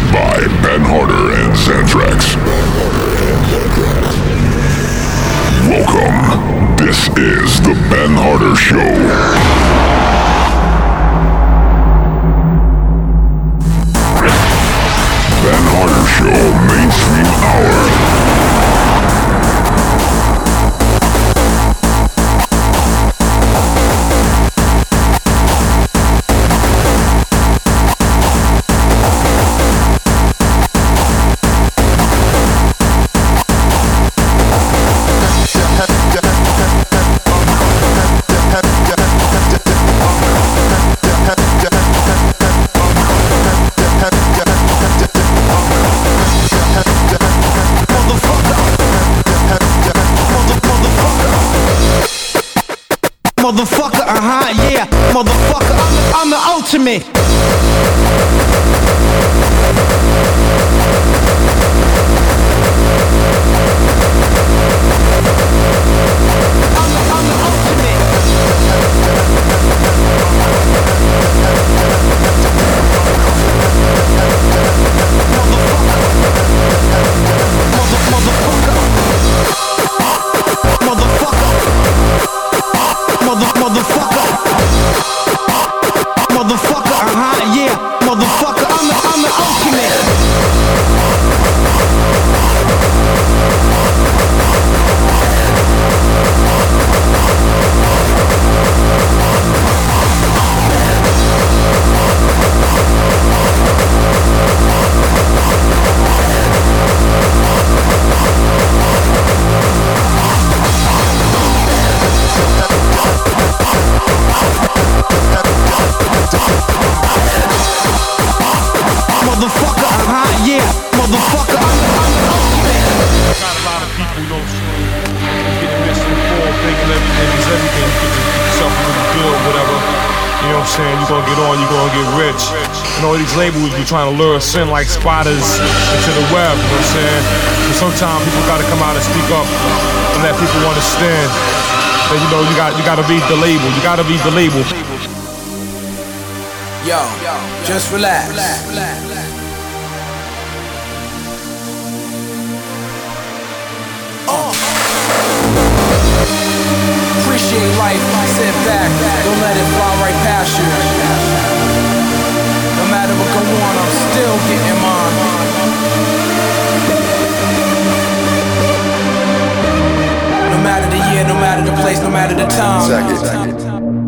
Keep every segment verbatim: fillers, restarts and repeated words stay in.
by Ben Harder and Xantrax. Welcome. This is the Ben Harder Show. Ben Harder Show Mainstream Hour. Motherfucker, uh-huh, yeah, motherfucker, I'm the, I'm the ultimate. I'm the, I'm the ultimate. Motherfucker, mother, motherfucker. Mother, motherfucker, motherfucker, uh-huh, yeah, motherfucker, I'm the, I'm the ultimate. Motherfucker, uh-huh, yeah, motherfucker, I'm the, I'm the ultimate. Got a lot of people, you know, getting missed in the fall, thinking everything is everything. You can just get yourself really good, whatever. You know what I'm saying? You're gonna get on, you're gonna get rich. And all these labels be trying to lure us in like spiders into the web, you know what I'm saying? So sometimes people gotta come out and speak up and let people understand that, you know, you got you gotta read the label, you gotta read the label. Yo, just relax. Uh. Appreciate life, sit back, don't let it fly right past you. No matter what go on, I'm still getting mine. No matter the year, no matter the place, no matter the time. Second.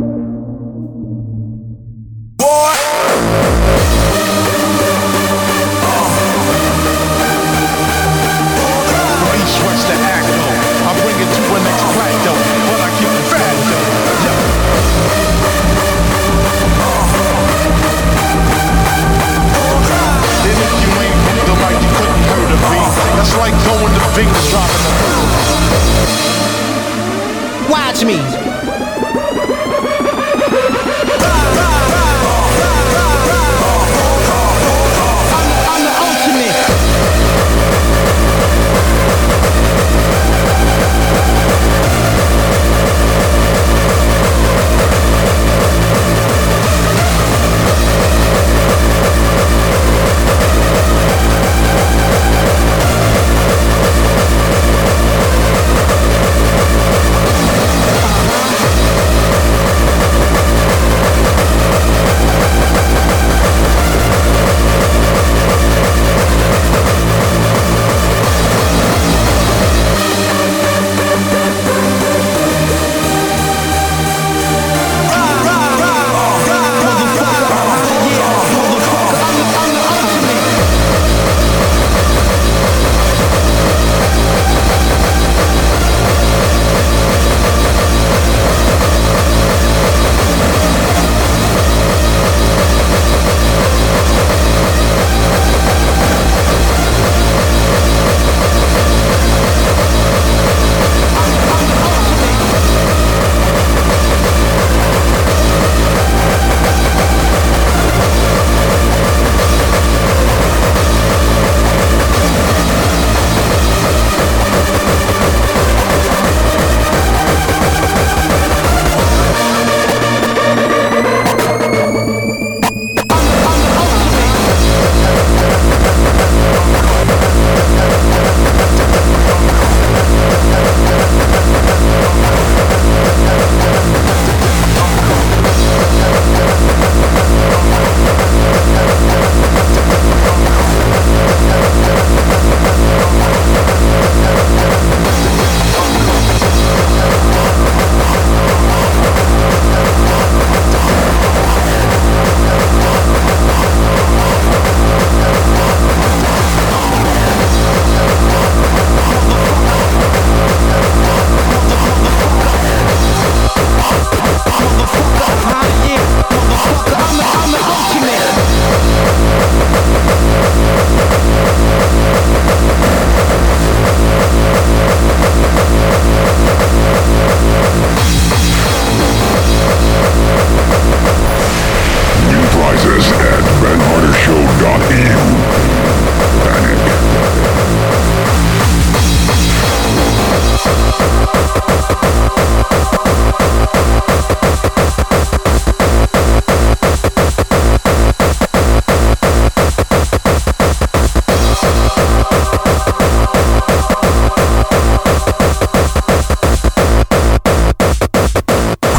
That's like going to Vegas dropping the Watch me. I'm the, I'm the ultimate.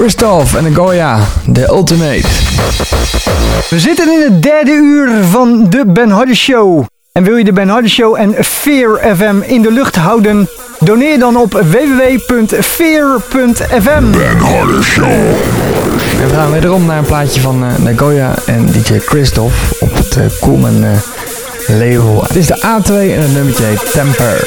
Christoph en Goya, The Ultimate. We zitten in het derde uur van de Ben Hardy Show. En wil je de Ben Hardy Show en Fear F M in de lucht houden? Doneer dan op w w w punt fear punt f m. Ben Hardy Show. En we gaan wederom naar een plaatje van uh, Nagoya en D J Christoph op het uh, Coolman uh, label. Het is de A twee en het nummertje heet Temper.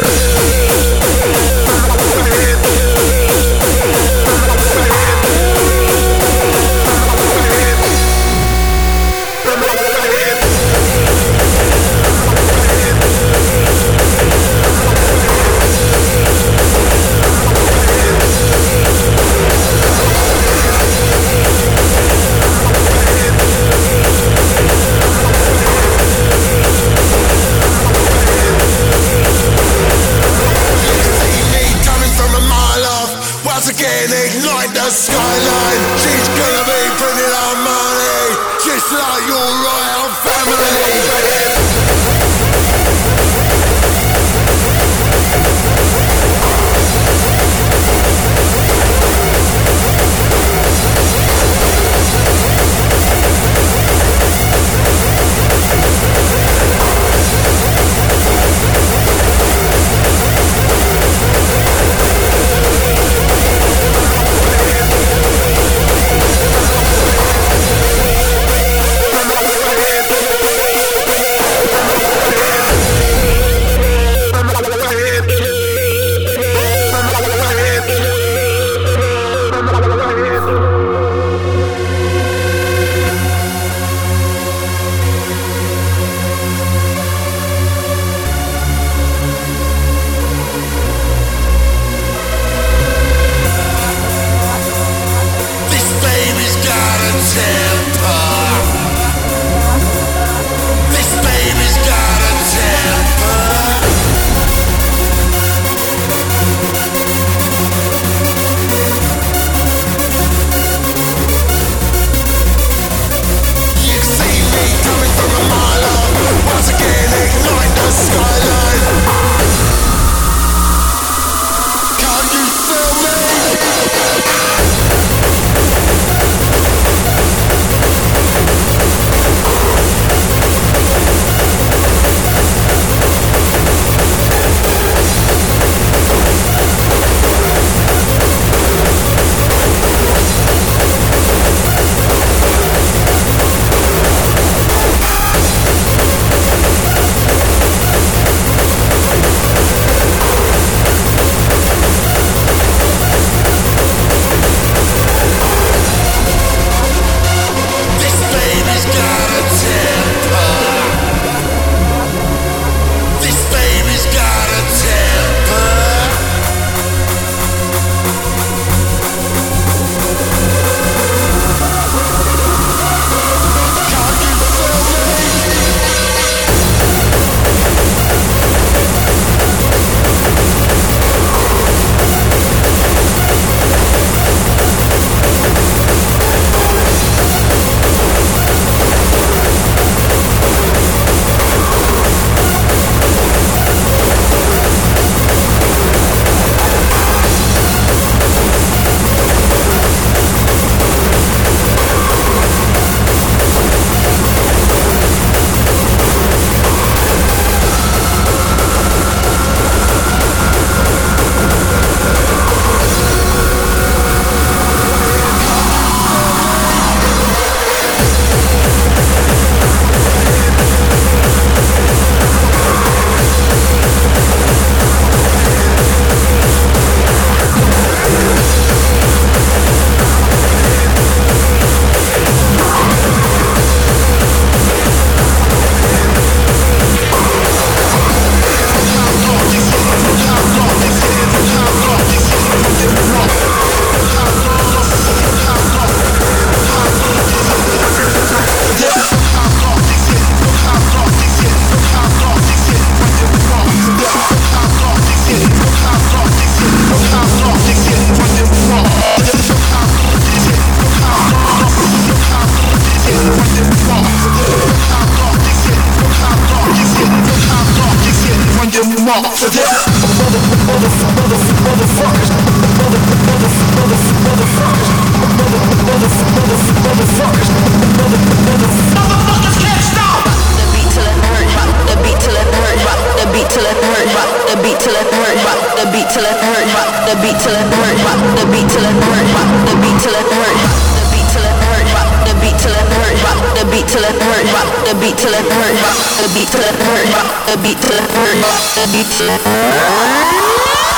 Motherfuckers, motherfuckers, motherfuckers, motherfuckers, motherfuckers. Motherfuckers, motherfuckers can't stop. The beat till it hurt, rock the beat till it hurt, rock the beat till it hurt, rock the beat till it hurt, rock the beat till it hurt, rock the beat till it hurt, rock the beat till it hurt, rock the beat till it hurt, the beat till it hurt, rock the beat till it hurt, rock the beat till it hurt, rock the beat till it hurt, rock the beat till it hurt, rock the beat till it hurt, rock the beat till it hurt.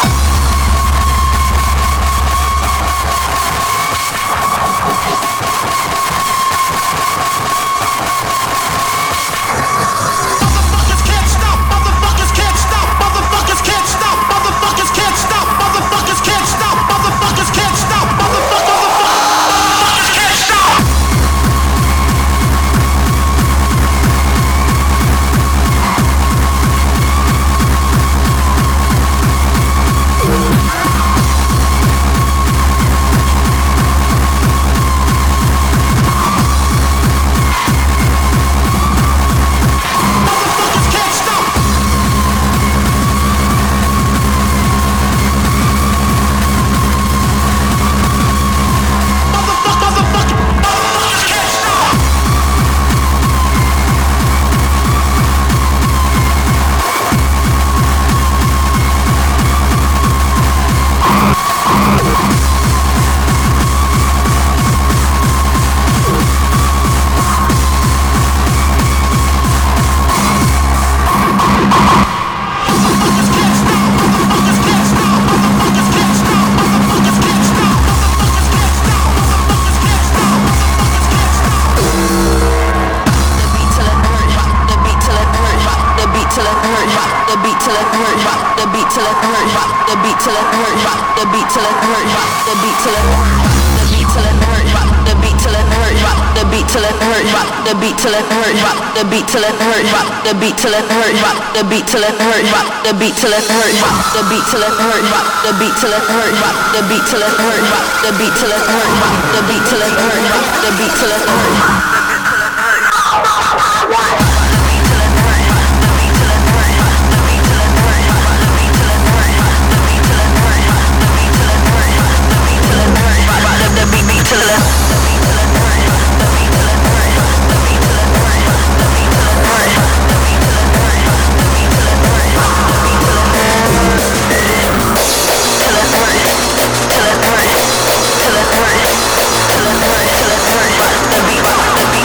The beat till it hurt, rock the beat till it hurt, rock the beat till it hurt, rock the beat till it hurt, rock the beat till it hurt, rock the beat till it hurt, rock the beat till it hurt, rock the beat till it hurt, rock the beat till it hurt, rock the beat till it hurt, rock the beat till it hurt. The beat, the beat.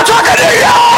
talking to you!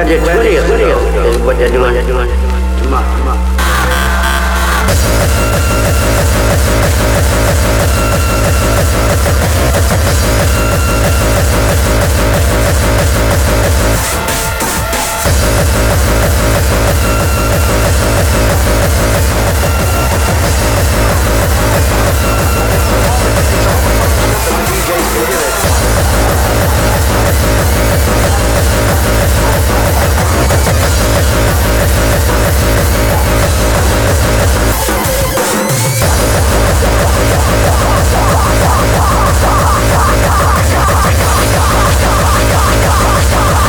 the twentieth is what they're doing, they're doing tomorrow. tomorrow. We'll be right back.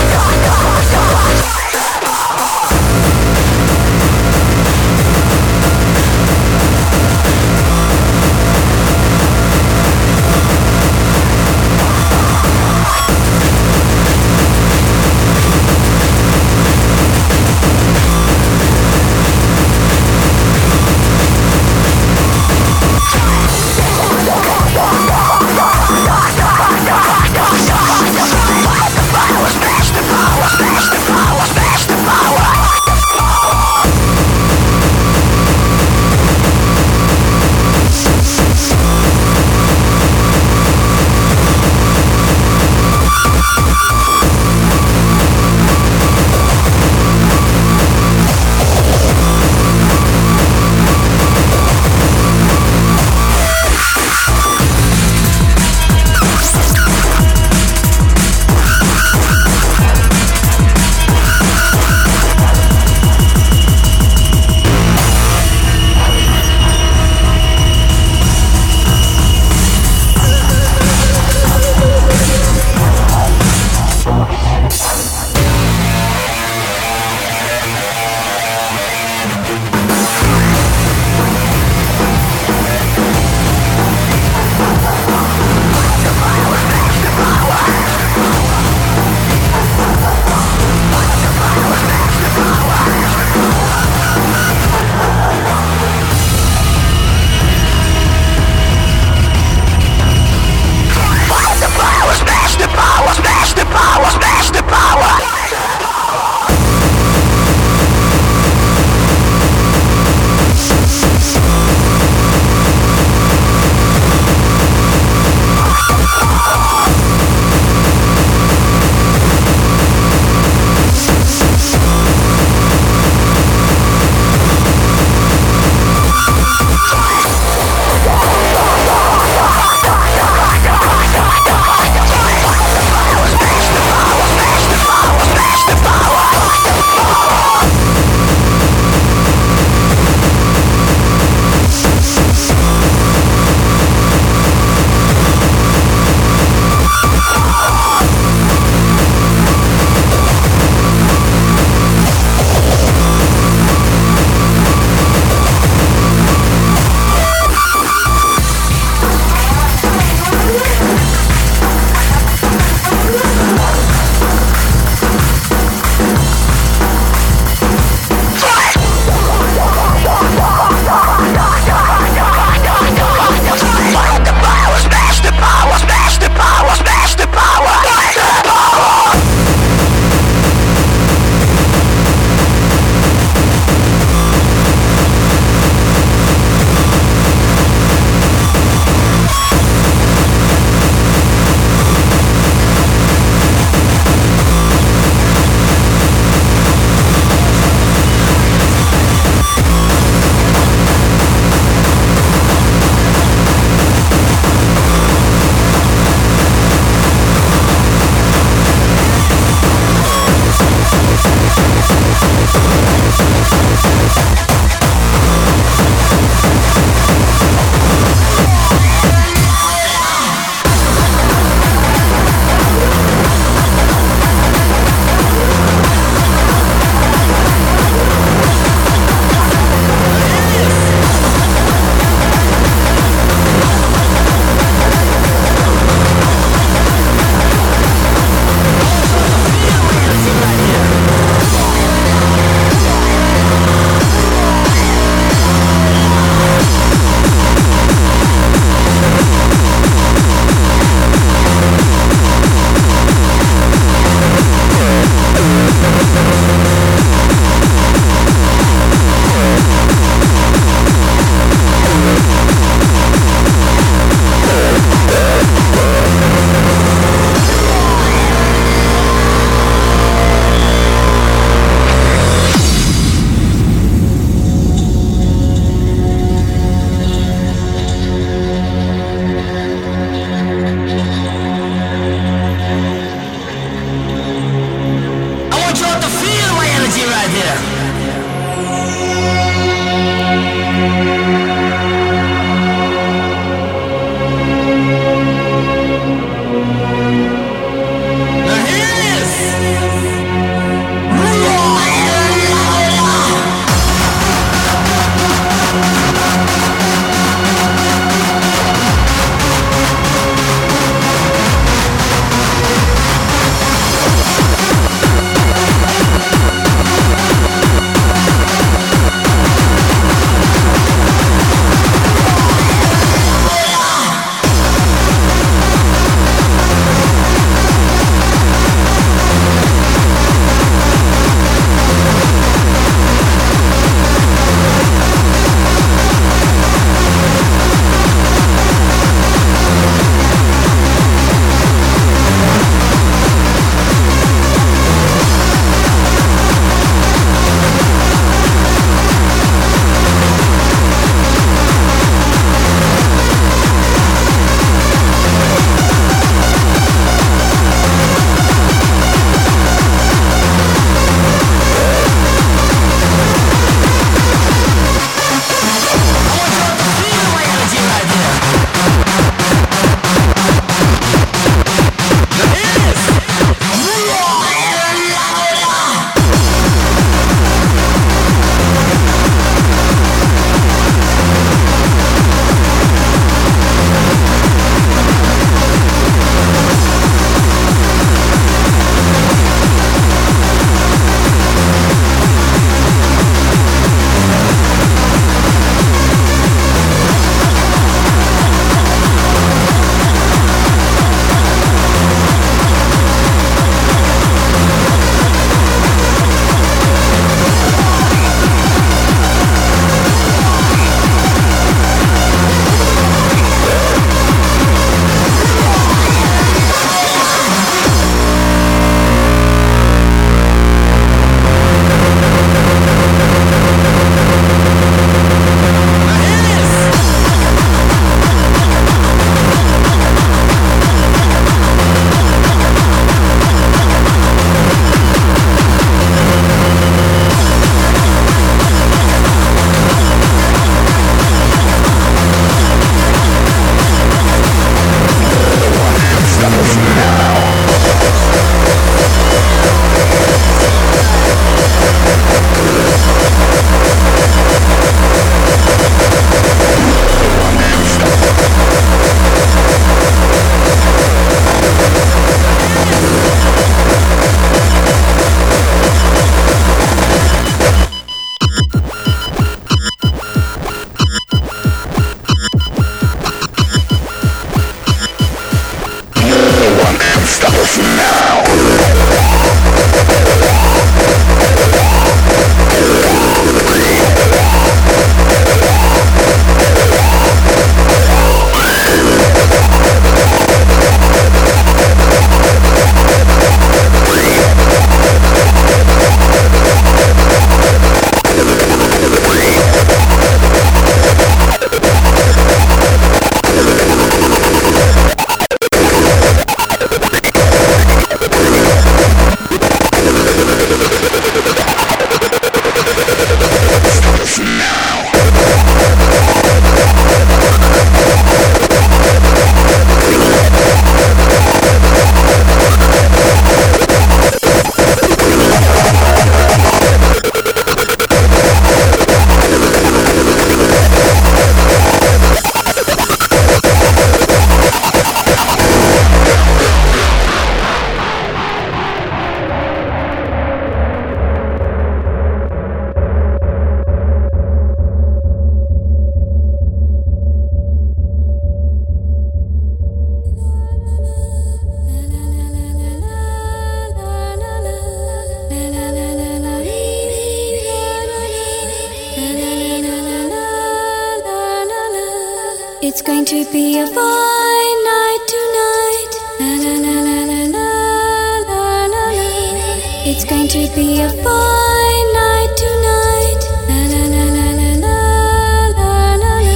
It's going to be a fine night tonight. La la la la la la la la la. It's going to be a fine night tonight. La la la la la la la la la.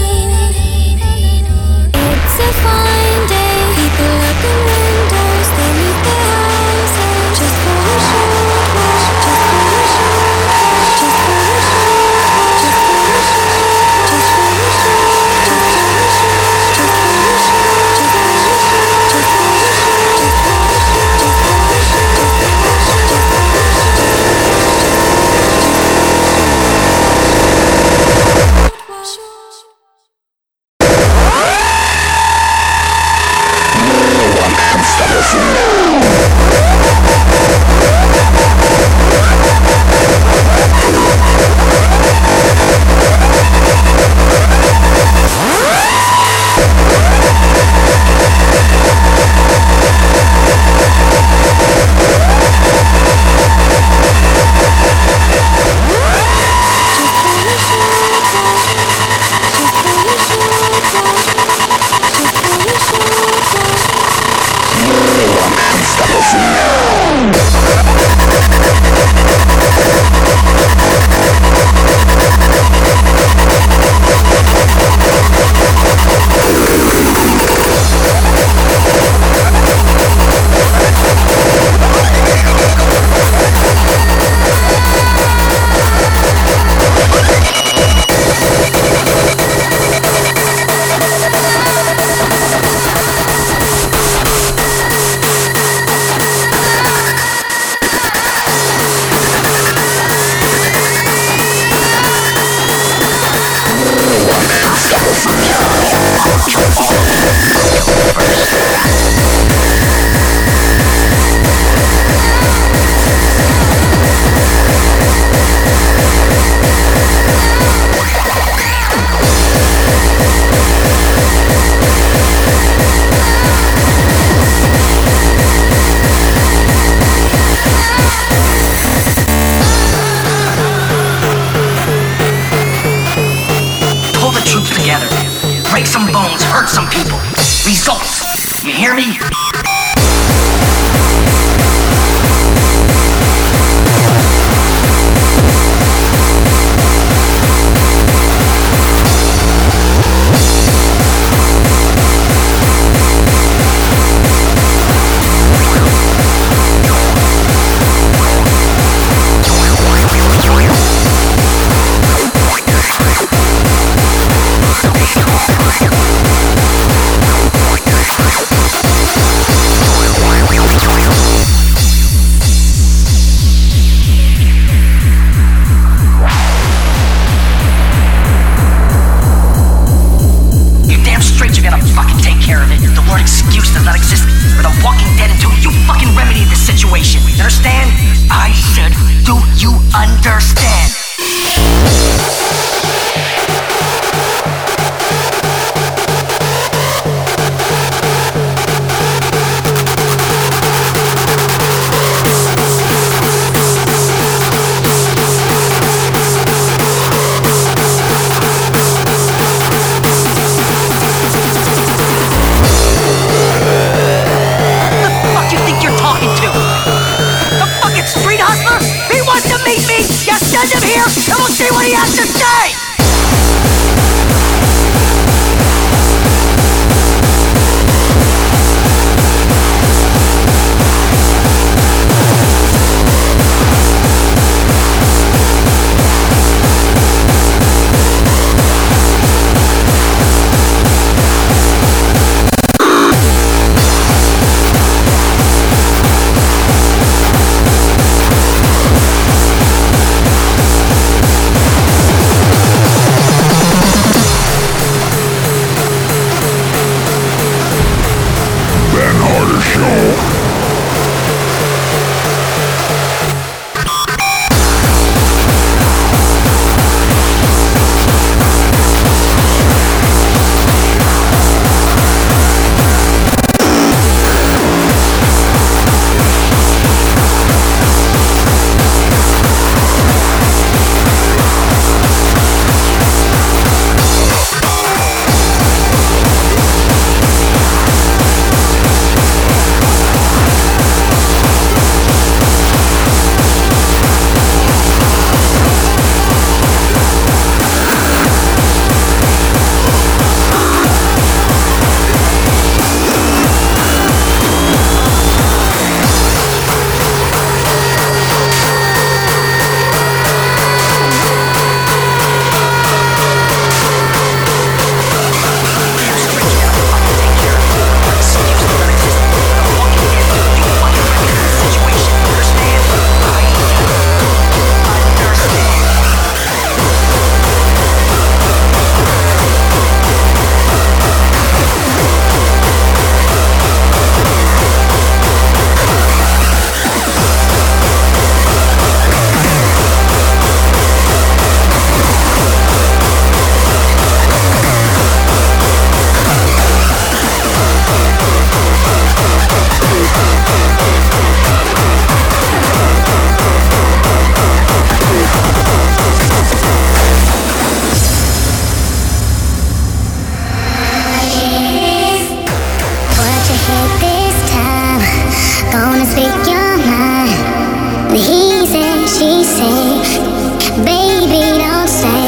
It's a fine day. People open windows. They leave their houses just for a short while. Just for a short while. Just for a short while. Just for a short. Just for a short. she say, baby, don't say.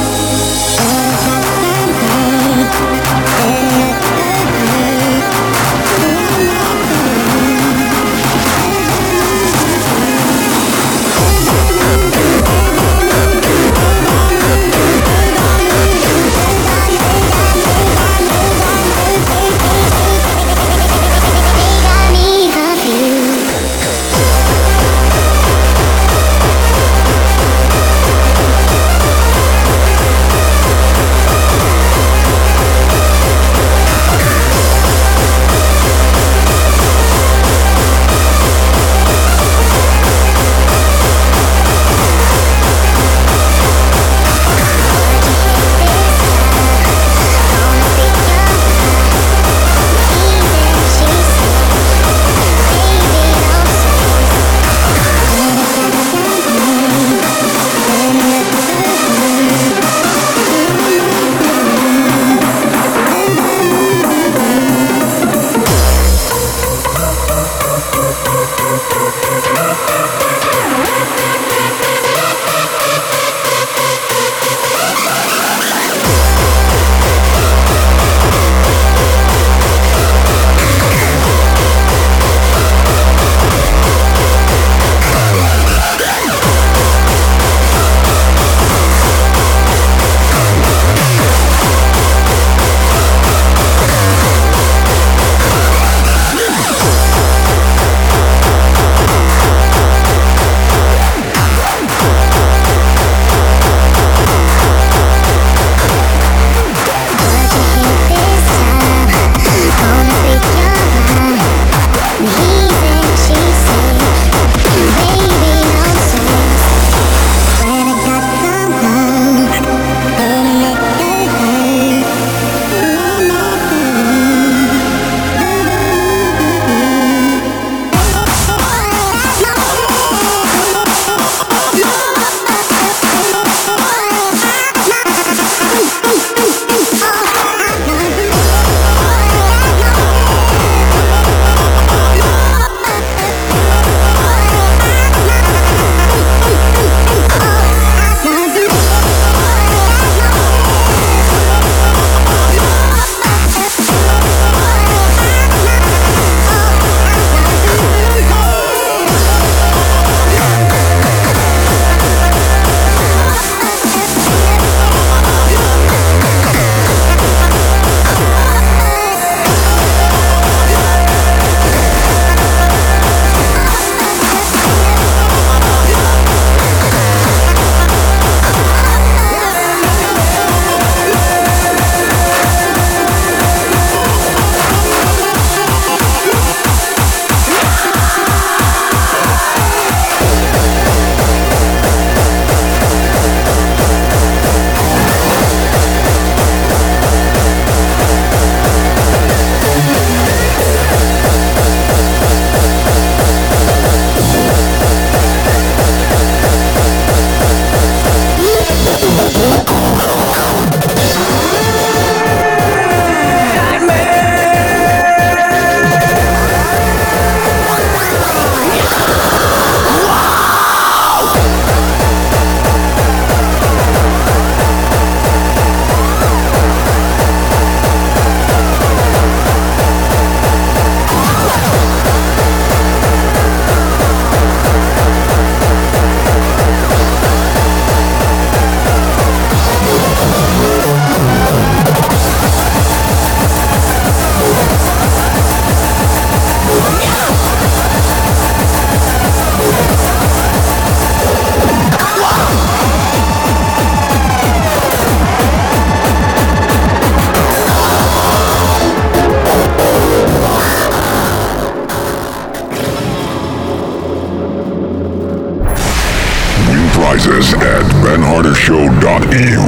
prizes at ben harder show dot e u.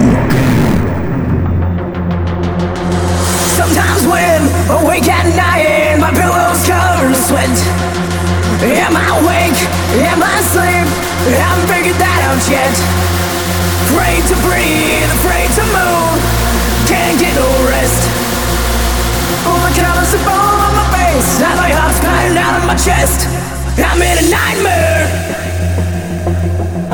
Sometimes when awake at night, my pillow's covered in sweat. Am I awake? Am I asleep? I haven't figured that out yet. Afraid to breathe, afraid to move, can't get no rest. Oh, the colors are all on my face, as my heart's pounding down on my chest. I'm in a nightmare.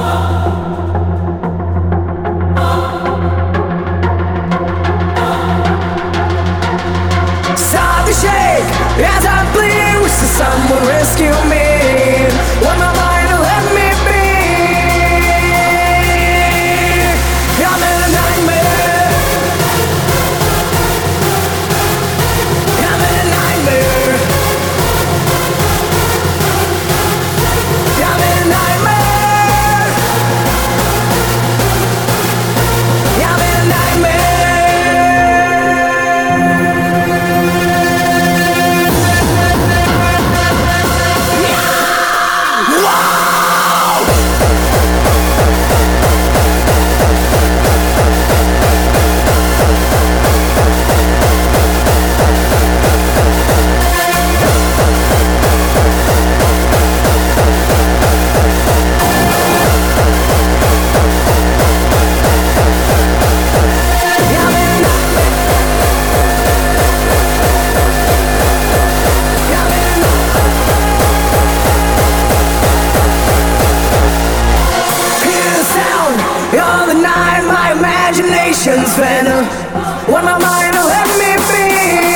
attention span. When my mind will let me be,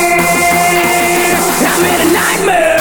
I'm in a nightmare.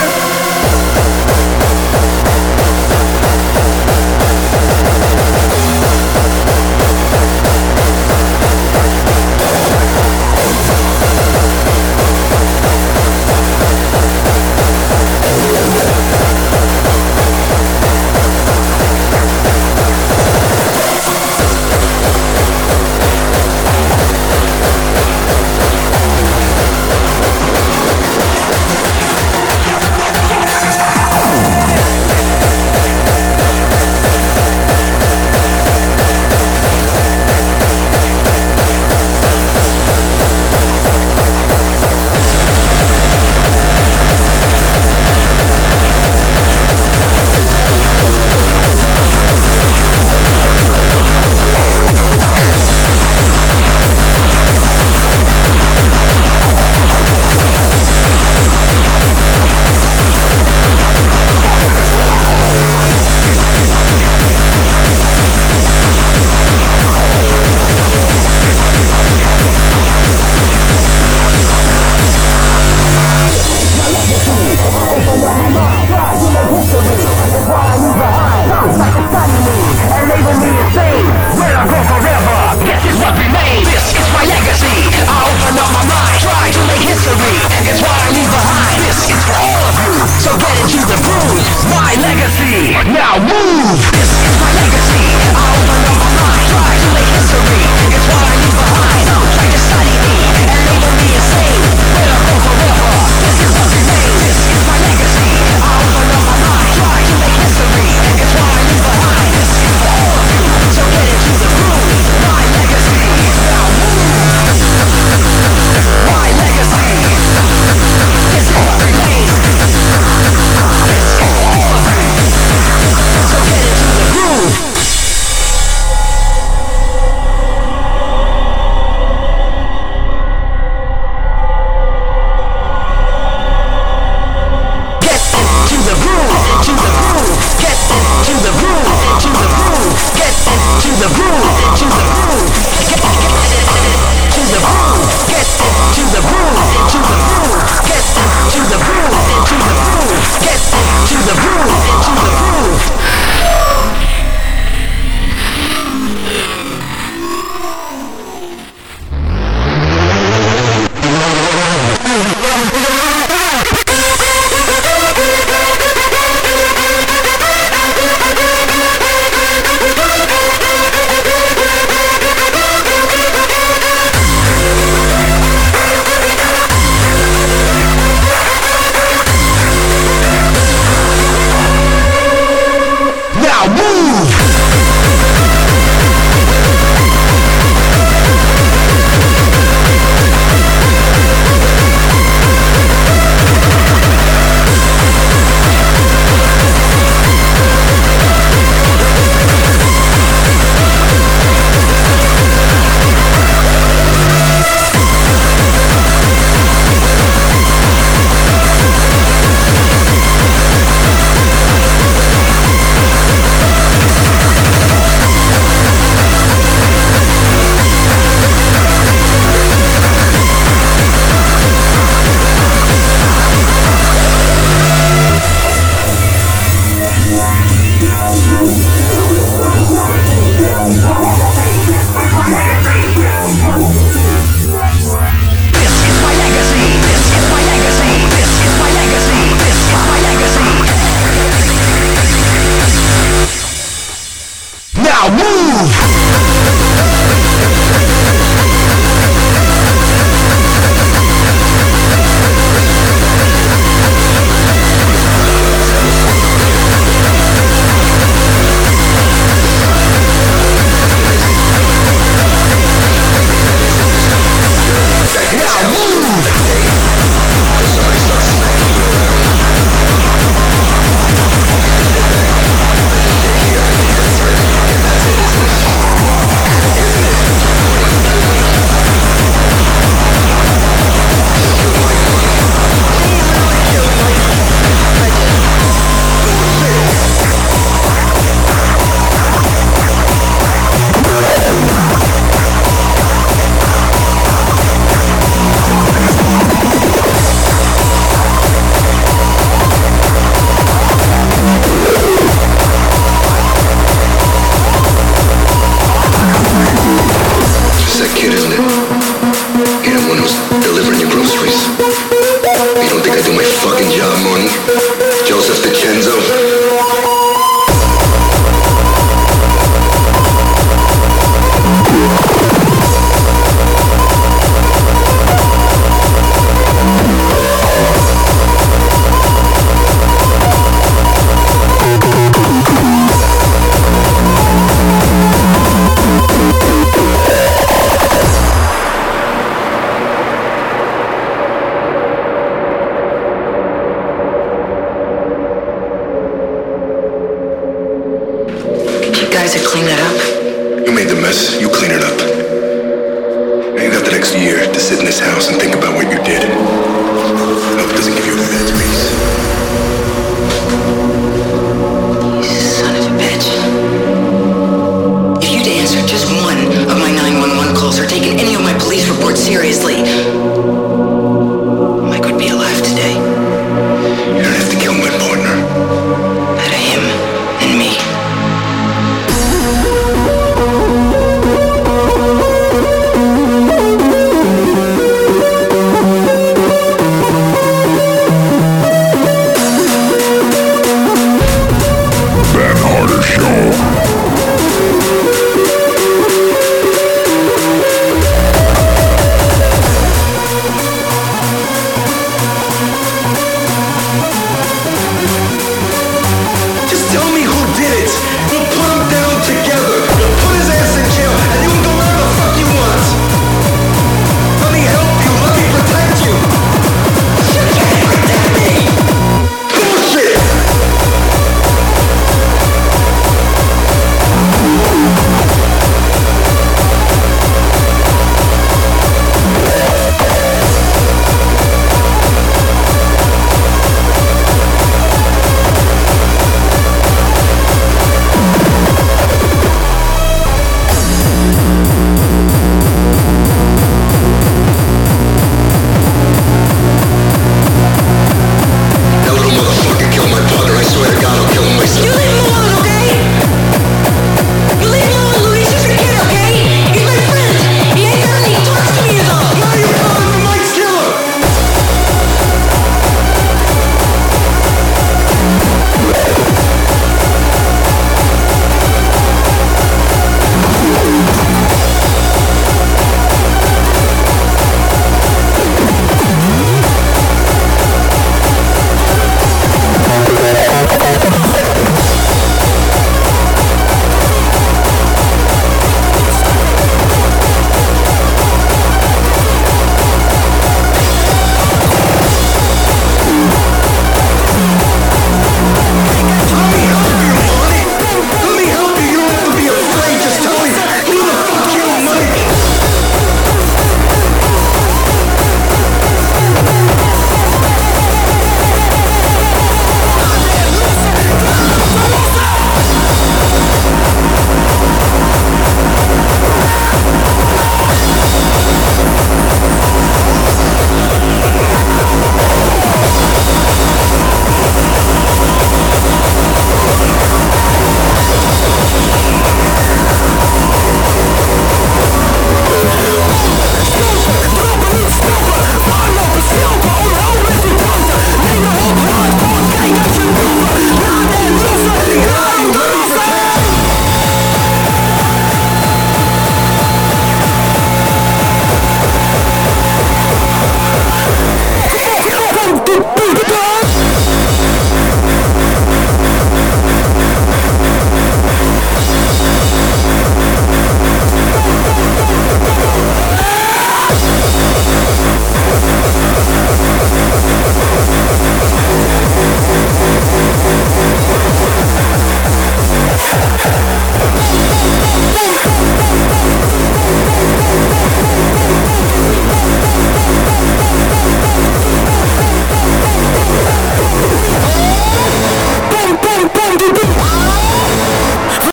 try to clean that up? You made the mess, you clean it up. Now you got the next year to sit in this house and think about what you did. I hope it doesn't give you a bad peace.